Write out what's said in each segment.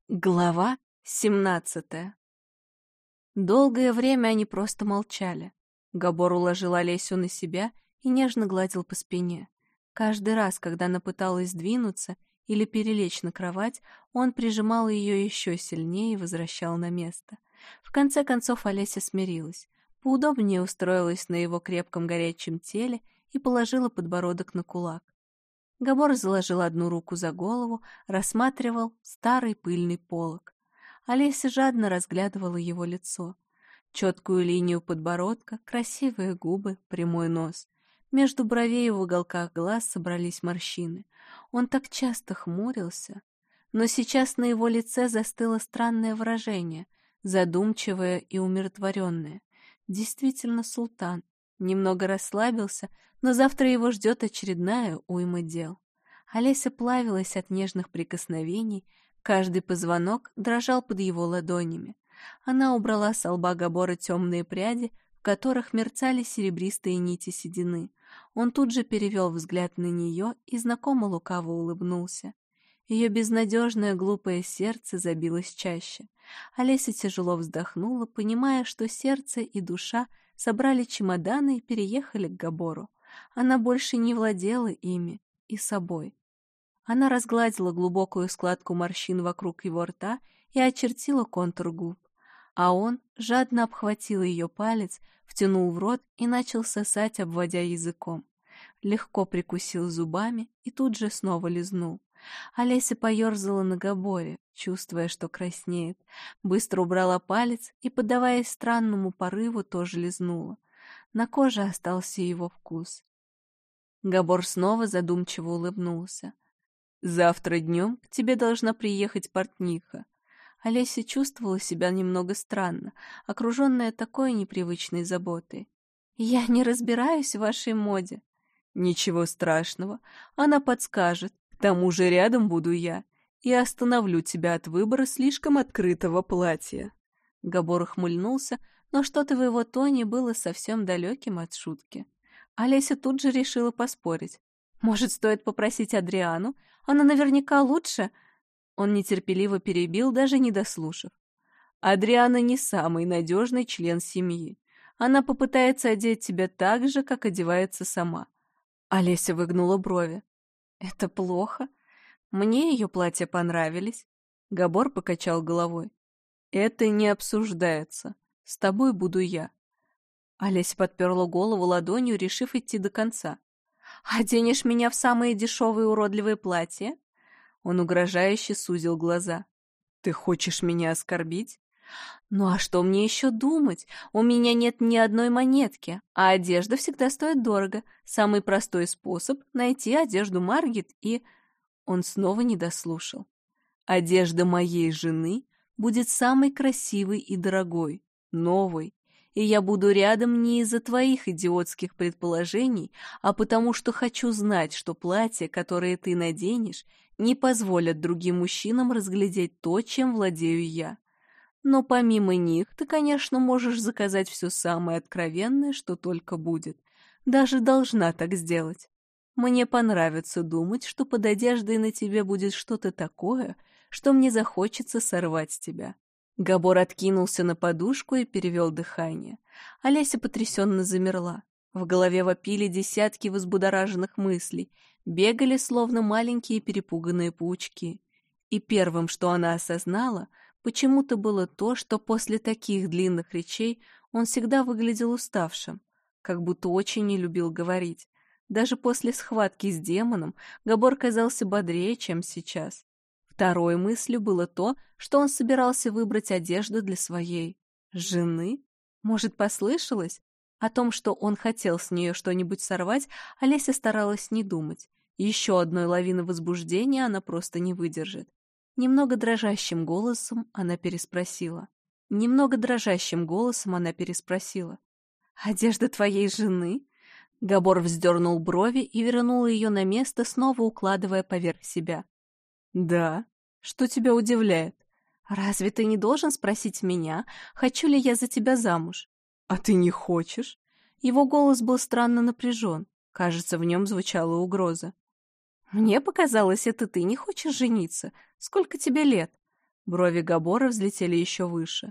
Глава 17. Долгое время они просто молчали. Габор уложил Олесю на себя и нежно гладил по спине. Каждый раз, когда она пыталась сдвинуться или перелечь на кровать, он прижимал ее еще сильнее и возвращал на место. В конце концов Олеся смирилась, поудобнее устроилась на его крепком горячем теле и положила подбородок на кулак. Габор заложил одну руку за голову, рассматривал старый пыльный полог. Олеся жадно разглядывала его лицо. Четкую линию подбородка, красивые губы, прямой нос. Между бровей и в уголках глаз собрались морщины. Он так часто хмурился. Но сейчас на его лице застыло странное выражение, задумчивое и умиротворенное. Действительно султан. Немного расслабился, но завтра его ждет очередная уйма дел. Олеся плавилась от нежных прикосновений, каждый позвонок дрожал под его ладонями. Она убрала с лба Габора темные пряди, в которых мерцали серебристые нити седины. Он тут же перевел взгляд на нее и знакомо лукаво улыбнулся. Ее безнадежное глупое сердце забилось чаще. Олеся тяжело вздохнула, понимая, что сердце и душа собрали чемоданы и переехали к Габору. Она больше не владела ими и собой. Она разгладила глубокую складку морщин вокруг его рта и очертила контур губ. А он жадно обхватил ее палец, втянул в рот и начал сосать, обводя языком. Легко прикусил зубами и тут же снова лизнул. Олеся поерзала на Габоре, чувствуя, что краснеет. Быстро убрала палец и, поддаваясь странному порыву, тоже лизнула. На коже остался его вкус. Габор снова задумчиво улыбнулся. «Завтра днем к тебе должна приехать портниха». Олеся чувствовала себя немного странно, окруженная такой непривычной заботой. «Я не разбираюсь в вашей моде». «Ничего страшного, она подскажет. К тому же рядом буду я и остановлю тебя от выбора слишком открытого платья». Габор ухмыльнулся, но что-то в его тоне было совсем далеким от шутки. Олеся тут же решила поспорить. «Может, стоит попросить Адриану? Она наверняка лучше...» Он нетерпеливо перебил, даже не дослушав. «Адриана не самый надежный член семьи. Она попытается одеть тебя так же, как одевается сама». Олеся выгнула брови. «Это плохо. Мне ее платья понравились». Габор покачал головой. «Это не обсуждается. С тобой буду я». Олеся подперла голову ладонью, решив идти до конца. «Оденешь меня в самые дешевые уродливые платья?» Он угрожающе сузил глаза. «Ты хочешь меня оскорбить?» «Ну а что мне еще думать? У меня нет ни одной монетки, а одежда всегда стоит дорого. Самый простой способ — найти одежду Маргит и...» Он снова не дослушал. «Одежда моей жены будет самой красивой и дорогой, новой, и я буду рядом не из-за твоих идиотских предположений, а потому что хочу знать, что платья, которые ты наденешь, не позволят другим мужчинам разглядеть то, чем владею я. Но помимо них ты, конечно, можешь заказать все самое откровенное, что только будет. Даже должна так сделать. Мне понравится думать, что под одеждой на тебе будет что-то такое, что мне захочется сорвать с тебя». Габор откинулся на подушку и перевел дыхание. Олеся потрясенно замерла. В голове вопили десятки взбудораженных мыслей, бегали словно маленькие перепуганные паучки. И первым, что она осознала, почему-то было то, что после таких длинных речей он всегда выглядел уставшим, как будто очень не любил говорить. Даже после схватки с демоном Габор казался бодрее, чем сейчас. Второй мыслью было то, что он собирался выбрать одежду для своей жены. Может, послышалось? О том, что он хотел с нее что-нибудь сорвать, Олеся старалась не думать. Еще одной лавины возбуждения она просто не выдержит. Немного дрожащим голосом она переспросила. «Одежда твоей жены?» Габор вздернул брови и вернул ее на место, снова укладывая поверх себя. «Да. Что тебя удивляет?» «Разве ты не должен спросить меня, хочу ли я за тебя замуж?» «А ты не хочешь?» Его голос был странно напряжен. Кажется, в нем звучала угроза. «Мне показалось, это ты не хочешь жениться. Сколько тебе лет?» Брови Габора взлетели еще выше.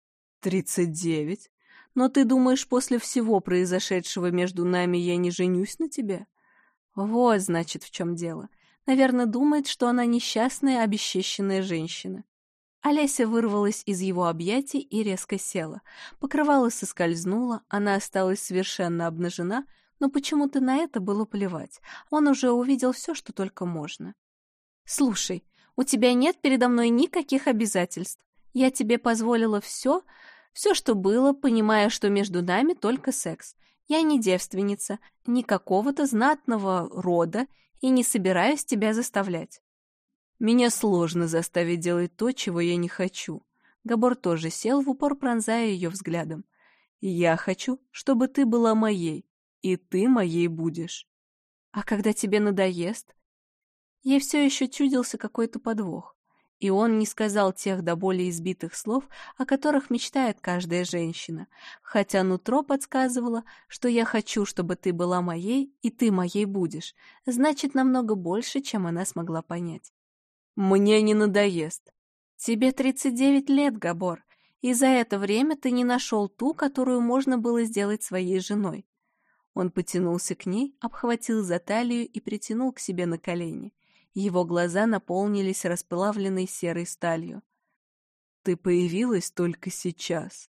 39? Но ты думаешь, после всего произошедшего между нами я не женюсь на тебе? Вот, значит, в чем дело. Наверное, думает, что она несчастная, обесчещенная женщина. Олеся вырвалась из его объятий и резко села. Покрывало соскользнуло, она осталась совершенно обнажена, но почему-то на это было плевать. Он уже увидел все, что только можно. «Слушай, у тебя нет передо мной никаких обязательств. Я тебе позволила все, что было, понимая, что между нами только секс. Я не девственница, не какого-то знатного рода и не собираюсь тебя заставлять». «Меня сложно заставить делать то, чего я не хочу». Габор тоже сел, в упор пронзая ее взглядом. «Я хочу, чтобы ты была моей, и ты моей будешь». «А когда тебе надоест?» Ей все еще чудился какой-то подвох. И он не сказал тех до боли избитых слов, о которых мечтает каждая женщина, хотя нутро подсказывало, что я хочу, чтобы ты была моей, и ты моей будешь, значит, намного больше, чем она смогла понять. «Мне не надоест». «Тебе 39 лет, Габор, и за это время ты не нашел ту, которую можно было сделать своей женой». Он потянулся к ней, обхватил за талию и притянул к себе на колени. Его глаза наполнились расплавленной серой сталью. «Ты появилась только сейчас».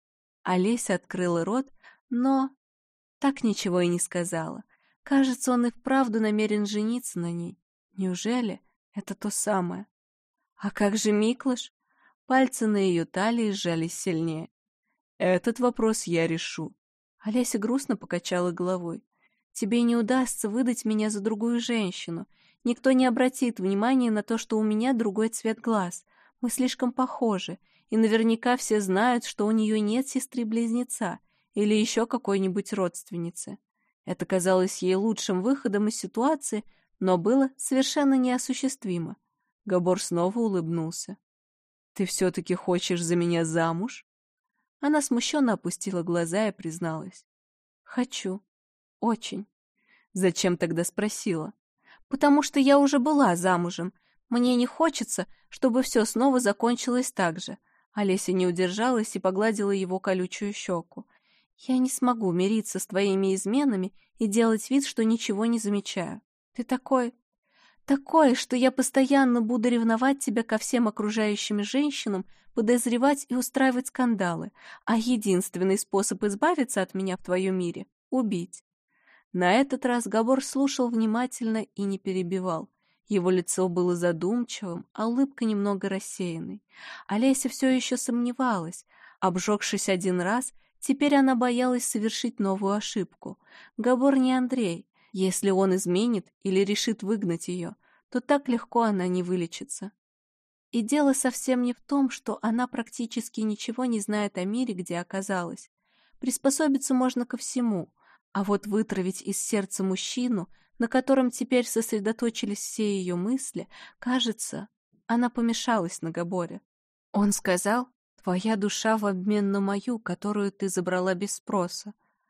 Олеся открыла рот, но так ничего и не сказала. Кажется, он и вправду намерен жениться на ней. Неужели это то самое? А как же Миклаш? Пальцы на ее талии сжались сильнее. «Этот вопрос я решу». Олеся грустно покачала головой. «Тебе не удастся выдать меня за другую женщину. Никто не обратит внимания на то, что у меня другой цвет глаз. Мы слишком похожи, и наверняка все знают, что у нее нет сестры-близнеца или еще какой-нибудь родственницы». Это казалось ей лучшим выходом из ситуации, но было совершенно неосуществимо. Габор снова улыбнулся. «Ты все-таки хочешь за меня замуж?» Она смущенно опустила глаза и призналась. «Хочу. Очень». «Зачем тогда спросила?» «Потому что я уже была замужем. Мне не хочется, чтобы все снова закончилось так же». Олеся не удержалась и погладила его колючую щеку. «Я не смогу мириться с твоими изменами и делать вид, что ничего не замечаю. Ты такой... что я постоянно буду ревновать тебя ко всем окружающим женщинам, подозревать и устраивать скандалы, а единственный способ избавиться от меня в твоем мире — убить». На этот раз Габор слушал внимательно и не перебивал. Его лицо было задумчивым, а улыбка немного рассеянной. Олеся все еще сомневалась. Обжегшись один раз, теперь она боялась совершить новую ошибку. Габор не Андрей. Если он изменит или решит выгнать ее, то так легко она не вылечится. И дело совсем не в том, что она практически ничего не знает о мире, где оказалась. Приспособиться можно ко всему, а вот вытравить из сердца мужчину, на котором теперь сосредоточились все ее мысли, кажется, она помешалась на Габоре. Он сказал: «Твоя душа в обмен на мою, которую ты забрала без спроса».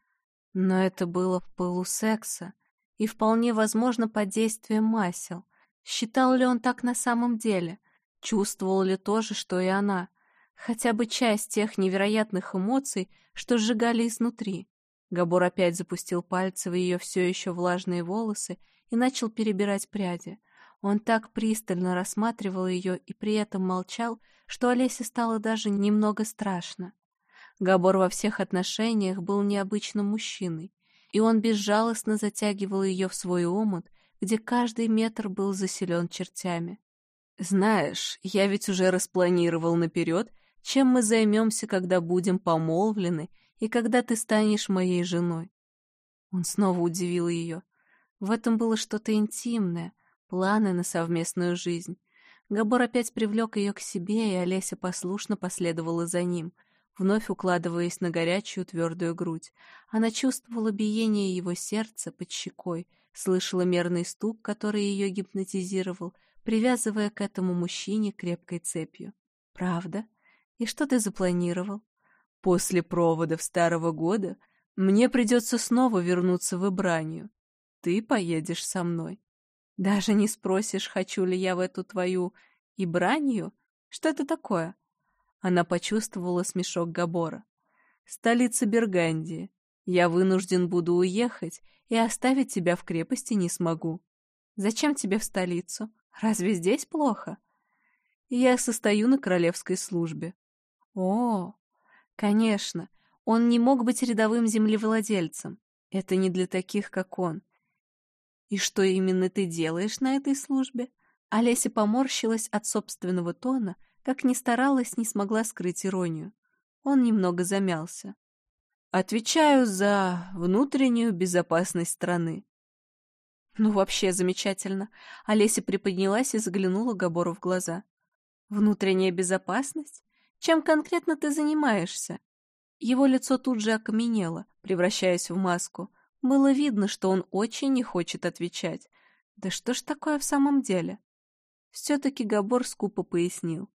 Но это было в пылу секса и вполне возможно под действием масел. Считал ли он так на самом деле? Чувствовал ли то же, что и она? Хотя бы часть тех невероятных эмоций, что сжигали изнутри. Габор опять запустил пальцы в ее все еще влажные волосы и начал перебирать пряди. Он так пристально рассматривал ее и при этом молчал, что Олесе стало даже немного страшно. Габор во всех отношениях был необычным мужчиной, и он безжалостно затягивал ее в свой омут, где каждый метр был заселен чертями. «Знаешь, я ведь уже распланировал наперед, чем мы займемся, когда будем помолвлены и когда ты станешь моей женой». Он снова удивил ее. В этом было что-то интимное, планы на совместную жизнь. Габор опять привлек ее к себе, и Олеся послушно последовала за ним, вновь укладываясь на горячую твердую грудь. Она чувствовала биение его сердца под щекой, слышала мерный стук, который ее гипнотизировал, привязывая к этому мужчине крепкой цепью. «Правда? И что ты запланировал?» «После проводов Старого года мне придется снова вернуться в Ибранию. Ты поедешь со мной. Даже не спросишь, хочу ли я в эту твою Ибранию?» Что это такое?» Она почувствовала смешок Габора. «Столица Бергандии. Я вынужден буду уехать, и оставить тебя в крепости не смогу. Зачем тебе в столицу? Разве здесь плохо?» «Я состою на королевской службе». «О, конечно, он не мог быть рядовым землевладельцем. Это не для таких, как он. И что именно ты делаешь на этой службе?» Олеся поморщилась от собственного тона, как ни старалась, не смогла скрыть иронию. Он немного замялся. «Отвечаю за внутреннюю безопасность страны». «Ну, вообще замечательно». Олеся приподнялась и заглянула Габору в глаза. «Внутренняя безопасность? Чем конкретно ты занимаешься?» Его лицо тут же окаменело, превращаясь в маску. Было видно, что он очень не хочет отвечать. Да что ж такое в самом деле? Все-таки Габор скупо пояснил.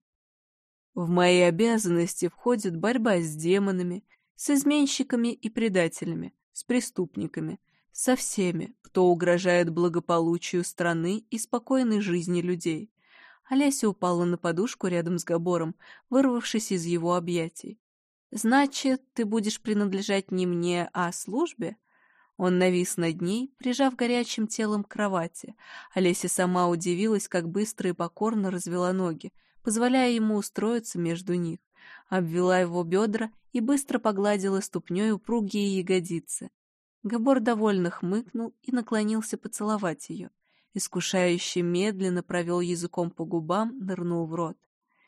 «В мои обязанности входит борьба с демонами, с изменщиками и предателями, с преступниками, со всеми, кто угрожает благополучию страны и спокойной жизни людей». Олеся упала на подушку рядом с Габором, вырвавшись из его объятий. «Значит, ты будешь принадлежать не мне, а службе?» Он навис над ней, прижав горячим телом к кровати. Олеся сама удивилась, как быстро и покорно развела ноги, позволяя ему устроиться между них. Обвела его бедра и быстро погладила ступней упругие ягодицы. Габор довольно хмыкнул и наклонился поцеловать ее. Искушающе медленно провел языком по губам, нырнул в рот.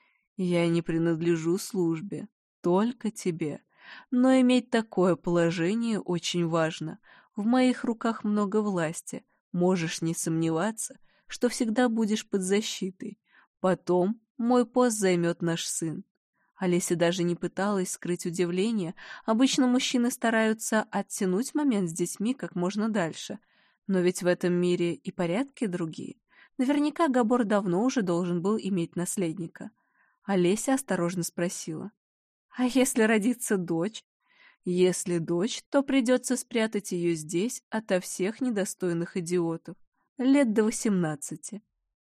«Я не принадлежу службе, только тебе. Но иметь такое положение очень важно. В моих руках много власти. Можешь не сомневаться, что всегда будешь под защитой. Потом мой пост займет наш сын». Олеся даже не пыталась скрыть удивление. Обычно мужчины стараются оттянуть момент с детьми как можно дальше. Но ведь в этом мире и порядки другие. Наверняка Габор давно уже должен был иметь наследника. Олеся осторожно спросила. «А если родится дочь?» «Если дочь, то придется спрятать ее здесь ото всех недостойных идиотов. Лет до 18».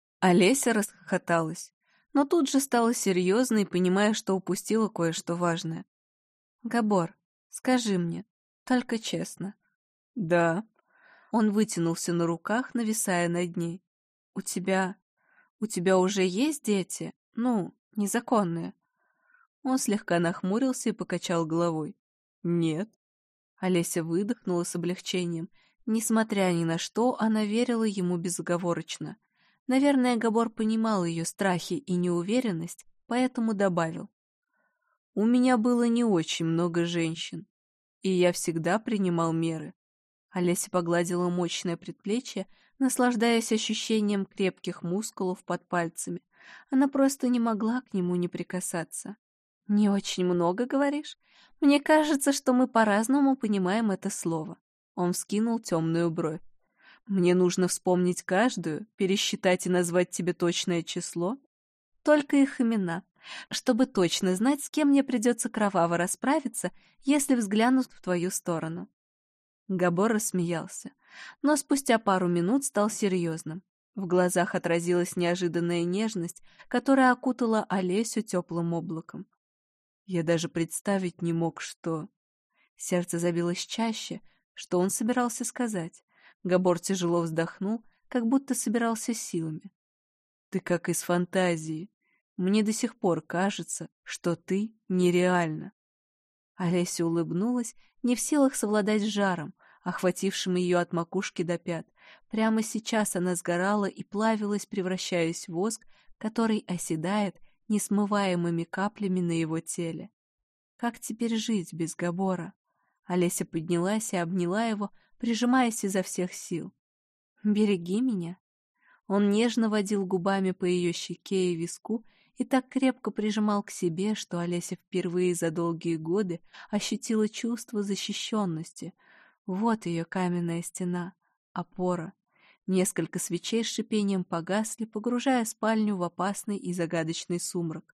Олеся расхохоталась, но тут же стала серьезной, понимая, что упустила кое-что важное. «Габор, скажи мне, только честно». «Да». Он вытянулся на руках, нависая над ней. «У тебя уже есть дети? Ну, незаконные?» Он слегка нахмурился и покачал головой. «Нет». Олеся выдохнула с облегчением. Несмотря ни на что, она верила ему безоговорочно. Наверное, Габор понимал ее страхи и неуверенность, поэтому добавил. «У меня было не очень много женщин, и я всегда принимал меры». Олеся погладила мощное предплечье, наслаждаясь ощущением крепких мускулов под пальцами. Она просто не могла к нему не прикасаться. «Не очень много, говоришь? Мне кажется, что мы по-разному понимаем это слово». Он вскинул темную бровь. «Мне нужно вспомнить каждую, пересчитать и назвать тебе точное число?» «Только их имена, чтобы точно знать, с кем мне придется кроваво расправиться, если взглянут в твою сторону». Габор рассмеялся, но спустя пару минут стал серьезным. В глазах отразилась неожиданная нежность, которая окутала Олесю теплым облаком. Я даже представить не мог, что... Сердце забилось чаще, что он собирался сказать. Габор тяжело вздохнул, как будто собирался силами. «Ты как из фантазии. Мне до сих пор кажется, что ты нереальна». Олеся улыбнулась, не в силах совладать с жаром, охватившим ее от макушки до пят. Прямо сейчас она сгорала и плавилась, превращаясь в воск, который оседает несмываемыми каплями на его теле. Как теперь жить без Габора? Олеся поднялась и обняла его, прижимаясь изо всех сил. «Береги меня». Он нежно водил губами по ее щеке и виску и так крепко прижимал к себе, что Олеся впервые за долгие годы ощутила чувство защищенности. Вот ее каменная стена, опора. Несколько свечей с шипением погасли, погружая спальню в опасный и загадочный сумрак.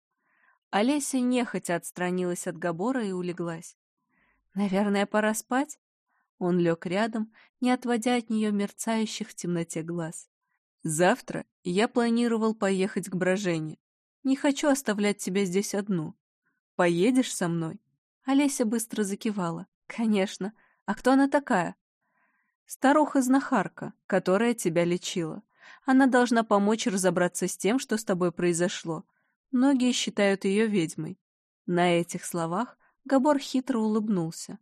Олеся нехотя отстранилась от Габора и улеглась. «Наверное, пора спать?» Он лег рядом, не отводя от нее мерцающих в темноте глаз. «Завтра я планировал поехать к Брожене. Не хочу оставлять тебя здесь одну. Поедешь со мной?» Олеся быстро закивала. «Конечно. А кто она такая?» «Старуха-знахарка, которая тебя лечила. Она должна помочь разобраться с тем, что с тобой произошло. Многие считают ее ведьмой». На этих словах Габор хитро улыбнулся.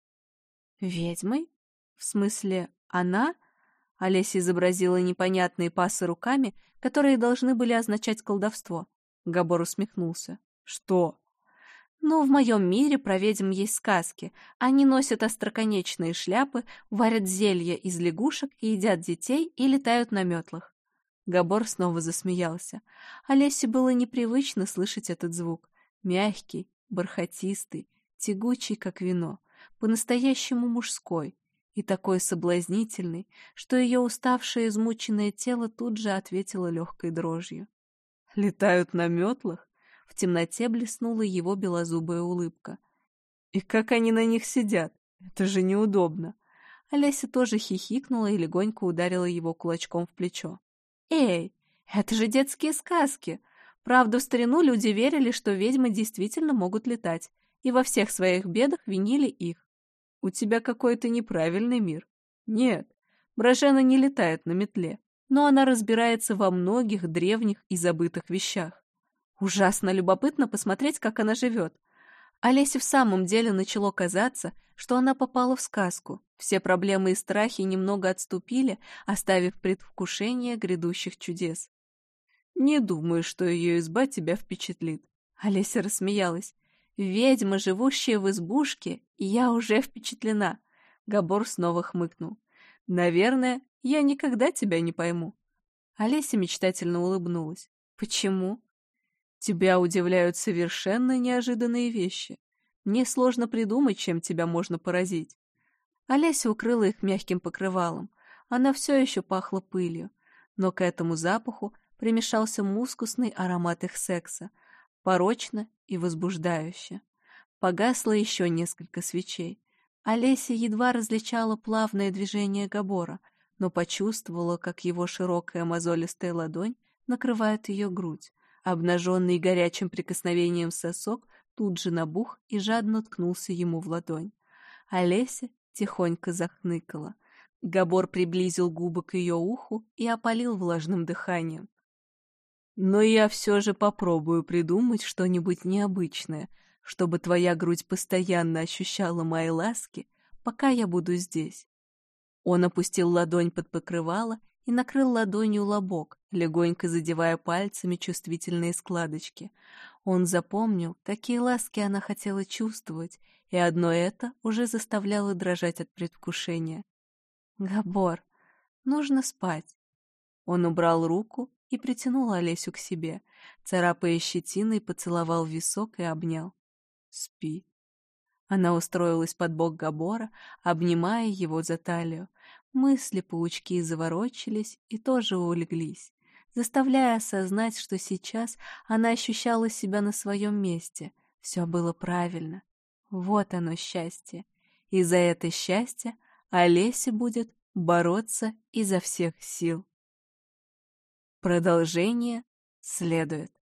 «Ведьмой? В смысле, она?» Олеся изобразила непонятные пасы руками, которые должны были означать колдовство. Габор усмехнулся. «Что?» «Ну, в моем мире про ведьм есть сказки. Они носят остроконечные шляпы, варят зелья из лягушек и едят детей и летают на метлах». Габор снова засмеялся. Олесе было непривычно слышать этот звук. Мягкий, бархатистый, тягучий, как вино, по-настоящему мужской и такой соблазнительный, что ее уставшее измученное тело тут же ответило легкой дрожью. «Летают на метлах?» В темноте блеснула его белозубая улыбка. «И как они на них сидят? Это же неудобно!» Олеся тоже хихикнула и легонько ударила его кулачком в плечо. «Эй, это же детские сказки! Правда, в старину люди верили, что ведьмы действительно могут летать, и во всех своих бедах винили их. У тебя какой-то неправильный мир. Нет, Брожена не летает на метле, но она разбирается во многих древних и забытых вещах. Ужасно любопытно посмотреть, как она живет. Олесе в самом деле начало казаться, что она попала в сказку. Все проблемы и страхи немного отступили, оставив предвкушение грядущих чудес. «Не думаю, что ее изба тебя впечатлит». Олеся рассмеялась. «Ведьма, живущая в избушке, и я уже впечатлена». Габор снова хмыкнул. «Наверное, я никогда тебя не пойму». Олеся мечтательно улыбнулась. «Почему?» «Тебя удивляют совершенно неожиданные вещи. Мне сложно придумать, чем тебя можно поразить». Олеся укрыла их мягким покрывалом. Она все еще пахла пылью, но к этому запаху примешался мускусный аромат их секса, порочно и возбуждающе. Погасло еще несколько свечей. Олеся едва различала плавное движение Габора, но почувствовала, как его широкая мозолистая ладонь накрывает ее грудь. Обнаженный горячим прикосновением сосок тут же набух и жадно ткнулся ему в ладонь. Олеся тихонько захныкала. Габор приблизил губы к ее уху и опалил влажным дыханием. «Но я все же попробую придумать что-нибудь необычное, чтобы твоя грудь постоянно ощущала мои ласки, пока я буду здесь». Он опустил ладонь под покрывало и накрыл ладонью лобок, легонько задевая пальцами чувствительные складочки. Он запомнил, какие ласки она хотела чувствовать, и одно это уже заставляло дрожать от предвкушения. «Габор, нужно спать». Он убрал руку и притянул Олесю к себе, царапая щетиной, поцеловал в висок и обнял. «Спи». Она устроилась под бок Габора, обнимая его за талию. Мысли-паучки заворочились и тоже улеглись, заставляя осознать, что сейчас она ощущала себя на своем месте. Все было правильно. Вот оно счастье. И за это счастье Олеся будет бороться изо всех сил. Продолжение следует.